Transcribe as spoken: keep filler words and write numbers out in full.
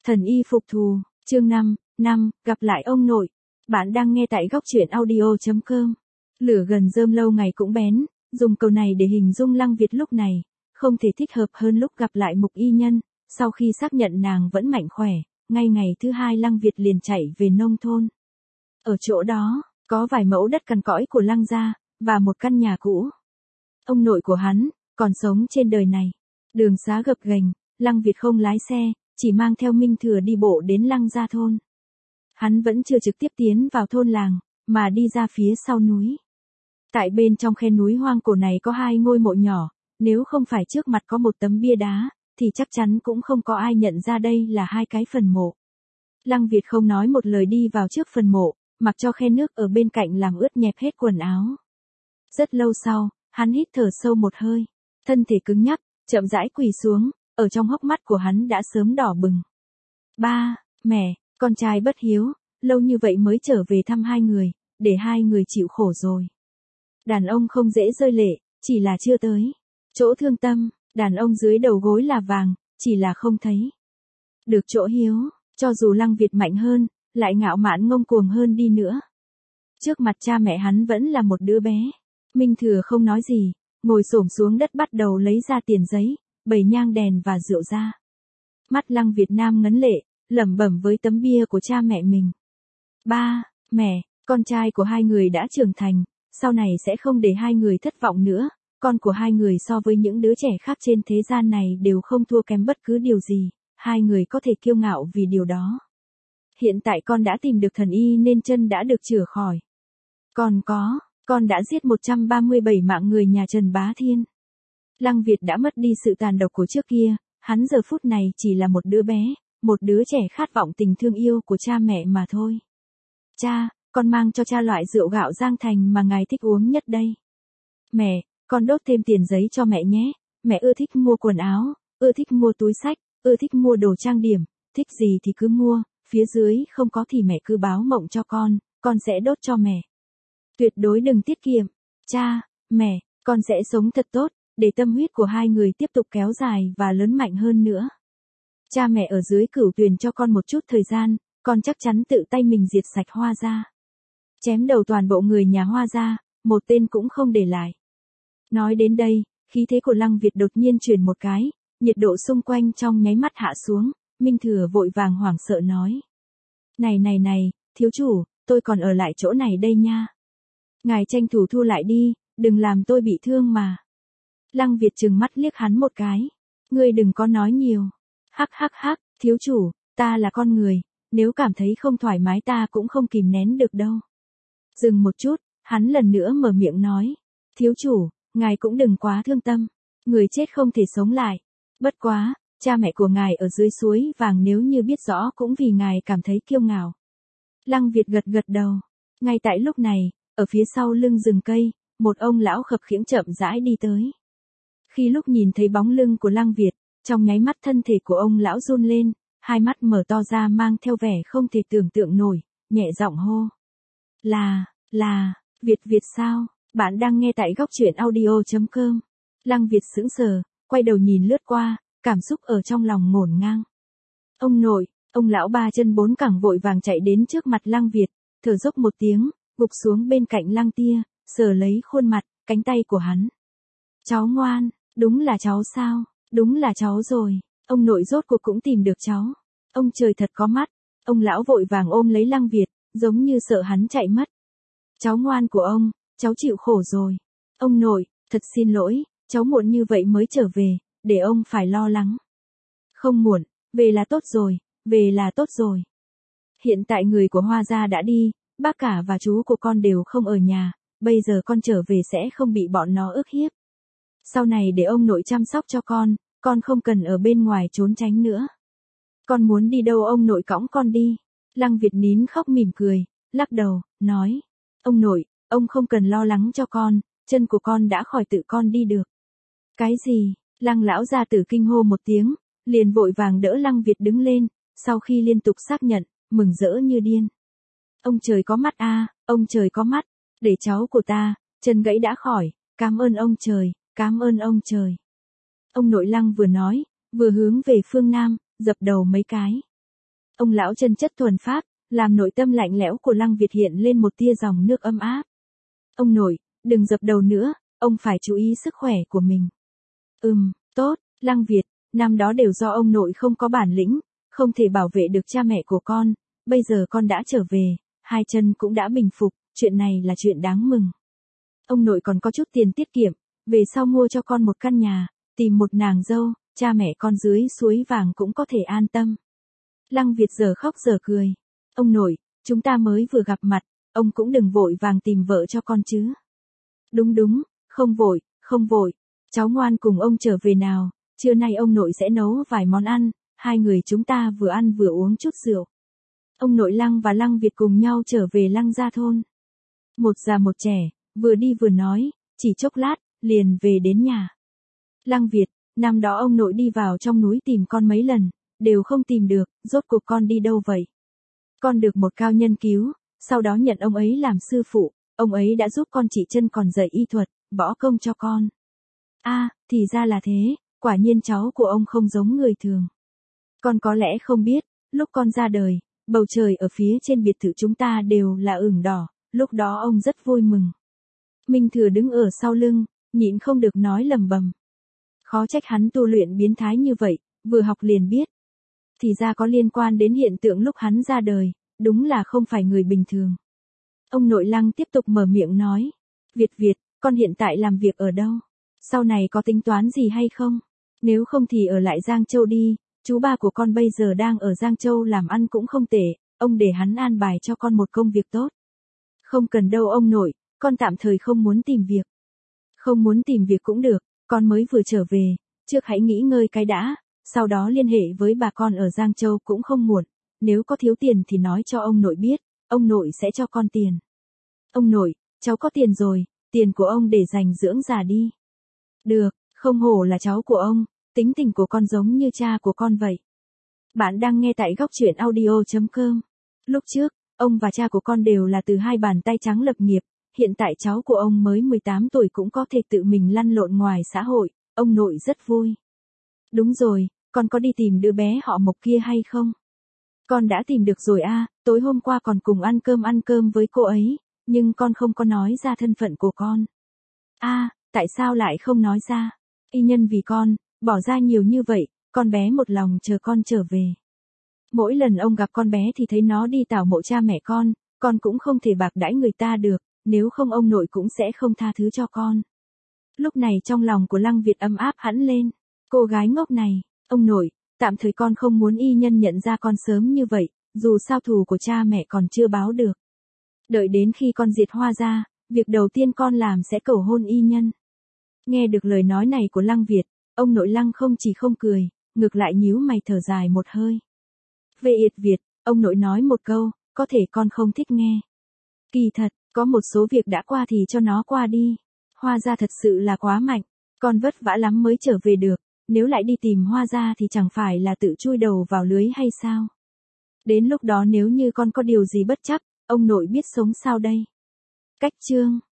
Thần y phục thù, chương năm, năm, gặp lại ông nội. Bạn đang nghe tại góc truyện audio.com. Lửa gần rơm lâu ngày cũng bén, dùng câu này để hình dung Lăng Việt lúc này, không thể thích hợp hơn lúc gặp lại Mục Y Nhân, sau khi xác nhận nàng vẫn mạnh khỏe, ngay ngày thứ hai Lăng Việt liền chạy về nông thôn. Ở chỗ đó, có vài mẫu đất cằn cõi của Lăng gia, và một căn nhà cũ. Ông nội của hắn, còn sống trên đời này. Đường xá gập ghềnh, Lăng Việt không lái xe, chỉ mang theo Minh Thừa đi bộ đến Lăng gia thôn. Hắn vẫn chưa trực tiếp tiến vào thôn làng, mà đi ra phía sau núi. Tại bên trong khe núi hoang cổ này có hai ngôi mộ nhỏ, nếu không phải trước mặt có một tấm bia đá, thì chắc chắn cũng không có ai nhận ra đây là hai cái phần mộ. Lăng Việt không nói một lời đi vào trước phần mộ, mặc cho khe nước ở bên cạnh làm ướt nhẹp hết quần áo. Rất lâu sau, hắn hít thở sâu một hơi, thân thể cứng nhắc, chậm rãi quỳ xuống, ở trong hốc mắt của hắn đã sớm đỏ bừng. Ba, mẹ, con trai bất hiếu, lâu như vậy mới trở về thăm hai người, để hai người chịu khổ rồi. Đàn ông không dễ rơi lệ, chỉ là chưa tới chỗ thương tâm, đàn ông dưới đầu gối là vàng, chỉ là không thấy được chỗ hiếu, cho dù Lăng Việt mạnh hơn, lại ngạo mạn ngông cuồng hơn đi nữa. Trước mặt cha mẹ hắn vẫn là một đứa bé. Minh Thừa không nói gì, ngồi xổm xuống đất bắt đầu lấy ra tiền giấy, bày nhang đèn và rượu ra. Mắt Lăng Việt Nam ngấn lệ, lẩm bẩm với tấm bia của cha mẹ mình. Ba, mẹ, con trai của hai người đã trưởng thành, sau này sẽ không để hai người thất vọng nữa, con của hai người so với những đứa trẻ khác trên thế gian này đều không thua kém bất cứ điều gì, hai người có thể kiêu ngạo vì điều đó. Hiện tại con đã tìm được thần y nên chân đã được chữa khỏi. Còn có, con đã giết một trăm ba mươi bảy mạng người nhà Trần Bá Thiên. Lăng Việt đã mất đi sự tàn độc của trước kia, hắn giờ phút này chỉ là một đứa bé, một đứa trẻ khát vọng tình thương yêu của cha mẹ mà thôi. Cha, con mang cho cha loại rượu gạo Giang Thành mà ngài thích uống nhất đây. Mẹ, con đốt thêm tiền giấy cho mẹ nhé, mẹ ưa thích mua quần áo, ưa thích mua túi xách, ưa thích mua đồ trang điểm, thích gì thì cứ mua, phía dưới không có thì mẹ cứ báo mộng cho con, con sẽ đốt cho mẹ. Tuyệt đối đừng tiết kiệm. Cha, mẹ, con sẽ sống thật tốt, để tâm huyết của hai người tiếp tục kéo dài và lớn mạnh hơn nữa. Cha mẹ ở dưới cửu tuyền cho con một chút thời gian, con chắc chắn tự tay mình diệt sạch Hoa gia. Chém đầu toàn bộ người nhà Hoa gia, một tên cũng không để lại. Nói đến đây, khí thế của Lăng Việt đột nhiên chuyển một cái, nhiệt độ xung quanh trong nháy mắt hạ xuống, Minh Thừa vội vàng hoảng sợ nói. Này này này, thiếu chủ, tôi còn ở lại chỗ này đây nha. Ngài tranh thủ thu lại đi, đừng làm tôi bị thương mà. Lăng Việt trừng mắt liếc hắn một cái. Ngươi đừng có nói nhiều. Hắc hắc hắc, thiếu chủ, ta là con người, nếu cảm thấy không thoải mái ta cũng không kìm nén được đâu. Dừng một chút, hắn lần nữa mở miệng nói. Thiếu chủ, ngài cũng đừng quá thương tâm. Người chết không thể sống lại. Bất quá, cha mẹ của ngài ở dưới suối vàng nếu như biết rõ cũng vì ngài cảm thấy kiêu ngạo. Lăng Việt gật gật đầu. Ngay tại lúc này, ở phía sau lưng rừng cây, một ông lão khập khiễng chậm rãi đi tới. Khi lúc nhìn thấy bóng lưng của Lăng Việt, trong nháy mắt thân thể của ông lão run lên, hai mắt mở to ra mang theo vẻ không thể tưởng tượng nổi, nhẹ giọng hô. Là, là, Việt Việt sao? Bạn đang nghe tại góc truyện audio.com. Lăng Việt sững sờ, quay đầu nhìn lướt qua, cảm xúc ở trong lòng ngổn ngang. Ông nội, ông lão ba chân bốn cẳng vội vàng chạy đến trước mặt Lăng Việt, thở dốc một tiếng, gục xuống bên cạnh Lăng Tia, sờ lấy khuôn mặt, cánh tay của hắn. Cháu ngoan, đúng là cháu sao, đúng là cháu rồi, ông nội rốt cuộc cũng tìm được cháu. Ông trời thật có mắt, ông lão vội vàng ôm lấy Lăng Việt, giống như sợ hắn chạy mất. Cháu ngoan của ông, cháu chịu khổ rồi. Ông nội, thật xin lỗi, cháu muộn như vậy mới trở về, để ông phải lo lắng. Không muộn, về là tốt rồi, về là tốt rồi. Hiện tại người của Hoa gia đã đi, bác cả và chú của con đều không ở nhà, bây giờ con trở về sẽ không bị bọn nó ức hiếp. Sau này để ông nội chăm sóc cho con, con không cần ở bên ngoài trốn tránh nữa. Con muốn đi đâu ông nội cõng con đi. Lăng Việt nín khóc mỉm cười, lắc đầu, nói. Ông nội, ông không cần lo lắng cho con, chân của con đã khỏi tự con đi được. Cái gì? Lăng lão gia tử kinh hô một tiếng, liền vội vàng đỡ Lăng Việt đứng lên, sau khi liên tục xác nhận, mừng rỡ như điên. Ông trời có mắt a, ông trời có mắt, để cháu của ta, chân gãy đã khỏi, cảm ơn ông trời, cảm ơn ông trời. Ông nội Lăng vừa nói, vừa hướng về phương Nam, dập đầu mấy cái. Ông lão chân chất thuần phác, làm nội tâm lạnh lẽo của Lăng Việt hiện lên một tia dòng nước ấm áp. Ông nội, đừng dập đầu nữa, ông phải chú ý sức khỏe của mình. Ừm, tốt, Lăng Việt, năm đó đều do ông nội không có bản lĩnh, không thể bảo vệ được cha mẹ của con, bây giờ con đã trở về, hai chân cũng đã bình phục, chuyện này là chuyện đáng mừng. Ông nội còn có chút tiền tiết kiệm, về sau mua cho con một căn nhà, tìm một nàng dâu, cha mẹ con dưới suối vàng cũng có thể an tâm. Lăng Việt giờ khóc giờ cười. Ông nội, chúng ta mới vừa gặp mặt, ông cũng đừng vội vàng tìm vợ cho con chứ. Đúng đúng, không vội, không vội. Cháu ngoan cùng ông trở về nào, trưa nay ông nội sẽ nấu vài món ăn, hai người chúng ta vừa ăn vừa uống chút rượu. Ông nội Lăng và Lăng Việt cùng nhau trở về Lăng Gia thôn. Một già một trẻ, vừa đi vừa nói, chỉ chốc lát, liền về đến nhà. Lăng Việt, năm đó ông nội đi vào trong núi tìm con mấy lần, đều không tìm được, rốt cuộc con đi đâu vậy? Con được một cao nhân cứu, sau đó nhận ông ấy làm sư phụ, ông ấy đã giúp con trị chân còn dạy y thuật, võ công cho con. A, à, thì ra là thế, quả nhiên cháu của ông không giống người thường. Con có lẽ không biết, lúc con ra đời, bầu trời ở phía trên biệt thự chúng ta đều là ửng đỏ, lúc đó ông rất vui mừng. Minh Thừa đứng ở sau lưng, nhịn không được nói lầm bầm. Khó trách hắn tu luyện biến thái như vậy, vừa học liền biết. Thì ra có liên quan đến hiện tượng lúc hắn ra đời, đúng là không phải người bình thường. Ông nội Lăng tiếp tục mở miệng nói. Việt Việt, con hiện tại làm việc ở đâu? Sau này có tính toán gì hay không? Nếu không thì ở lại Giang Châu đi, chú ba của con bây giờ đang ở Giang Châu làm ăn cũng không tệ, ông để hắn an bài cho con một công việc tốt. Không cần đâu ông nội, con tạm thời không muốn tìm việc. Không muốn tìm việc cũng được, con mới vừa trở về, trước hãy nghỉ ngơi cái đã, sau đó liên hệ với bà con ở Giang Châu cũng không muộn, nếu có thiếu tiền thì nói cho ông nội biết, ông nội sẽ cho con tiền. Ông nội, cháu có tiền rồi, tiền của ông để dành dưỡng già đi. Được, không hổ là cháu của ông, tính tình của con giống như cha của con vậy. Bạn đang nghe tại góc truyện audio chấm com. Lúc trước, ông và cha của con đều là từ hai bàn tay trắng lập nghiệp, hiện tại cháu của ông mới mười tám tuổi cũng có thể tự mình lăn lộn ngoài xã hội, ông nội rất vui. Đúng rồi, con có đi tìm đứa bé họ Mộc kia hay không? Con đã tìm được rồi a, tối hôm qua còn cùng ăn cơm ăn cơm với cô ấy, nhưng con không có nói ra thân phận của con. A, à, tại sao lại không nói ra? Y nhân vì con, bỏ ra nhiều như vậy, con bé một lòng chờ con trở về. Mỗi lần ông gặp con bé thì thấy nó đi tảo mộ cha mẹ con, con cũng không thể bạc đãi người ta được, nếu không ông nội cũng sẽ không tha thứ cho con. Lúc này trong lòng của Lăng Việt ấm áp hẳn lên. Cô gái ngốc này, ông nội, tạm thời con không muốn y nhân nhận ra con sớm như vậy, dù sao thù của cha mẹ còn chưa báo được. Đợi đến khi con diệt Hoa ra, việc đầu tiên con làm sẽ cầu hôn y nhân. Nghe được lời nói này của Lăng Việt, ông nội Lăng không chỉ không cười, ngược lại nhíu mày thở dài một hơi. Về Yệt Việt, ông nội nói một câu, có thể con không thích nghe. Kỳ thật, có một số việc đã qua thì cho nó qua đi. Hoa gia thật sự là quá mạnh, con vất vả lắm mới trở về được, nếu lại đi tìm Hoa gia thì chẳng phải là tự chui đầu vào lưới hay sao? Đến lúc đó nếu như con có điều gì bất chắc, ông nội biết sống sao đây? Cách chương